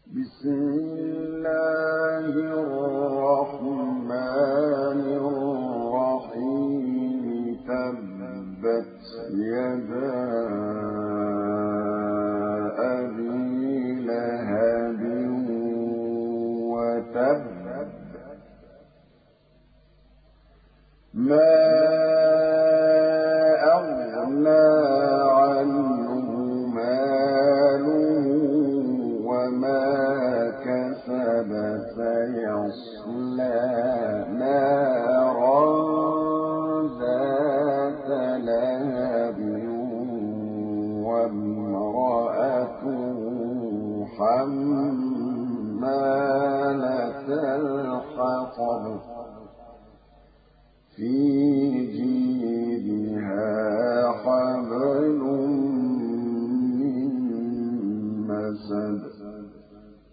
بسم الله الرحمن الرحيم تبت يدا أبي لهب وتب ما أغنى عنه ماله وما كسب سيصلى نارا ذات لهب وامرأته حمالة الحطب في جيدها حبل من مسد